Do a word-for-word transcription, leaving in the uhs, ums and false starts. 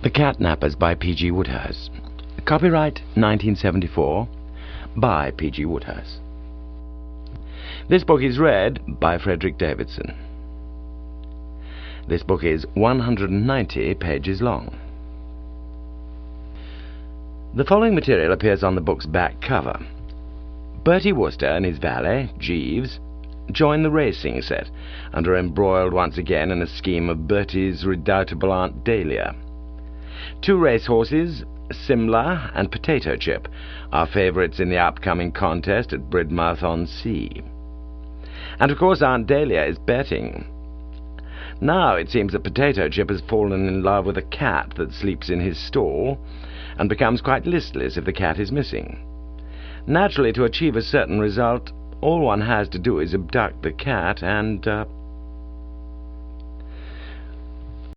The Catnappers by P G Wodehouse. Copyright nineteen seventy-four by P G Wodehouse. This book is read by Frederick Davidson. This book is one hundred ninety pages long. The following material appears on the book's back cover. Bertie Wooster and his valet, Jeeves, join the racing set and are embroiled once again in a scheme of Bertie's redoubtable Aunt Dahlia. Two racehorses, Simla and Potato Chip, are favourites in the upcoming contest at Bridmouth-on-Sea. And of course Aunt Dahlia is betting. Now it seems that Potato Chip has fallen in love with a cat that sleeps in his stall, and becomes quite listless if the cat is missing. Naturally, to achieve a certain result, all one has to do is abduct the cat and, uh,